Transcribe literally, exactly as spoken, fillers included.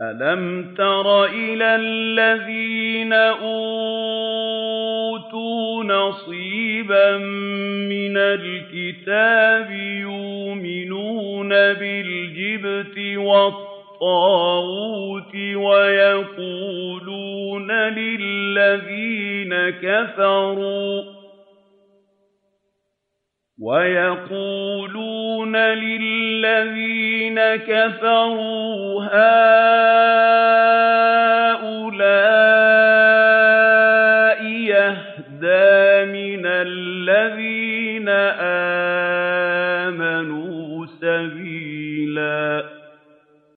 أَلَمْ تَرَ إِلَى الَّذِينَ أُوتُوا نَصِيبًا مِّنَ الْكِتَابِ يُؤْمِنُونَ بِالْجِبْتِ وَالطَّاغُوتِ وَيَقُولُونَ لِلَّذِينَ كَفَرُوا وَيَقُولُونَ لِلَّذِينَ كَفَرُوا هَٰؤُلَاءِ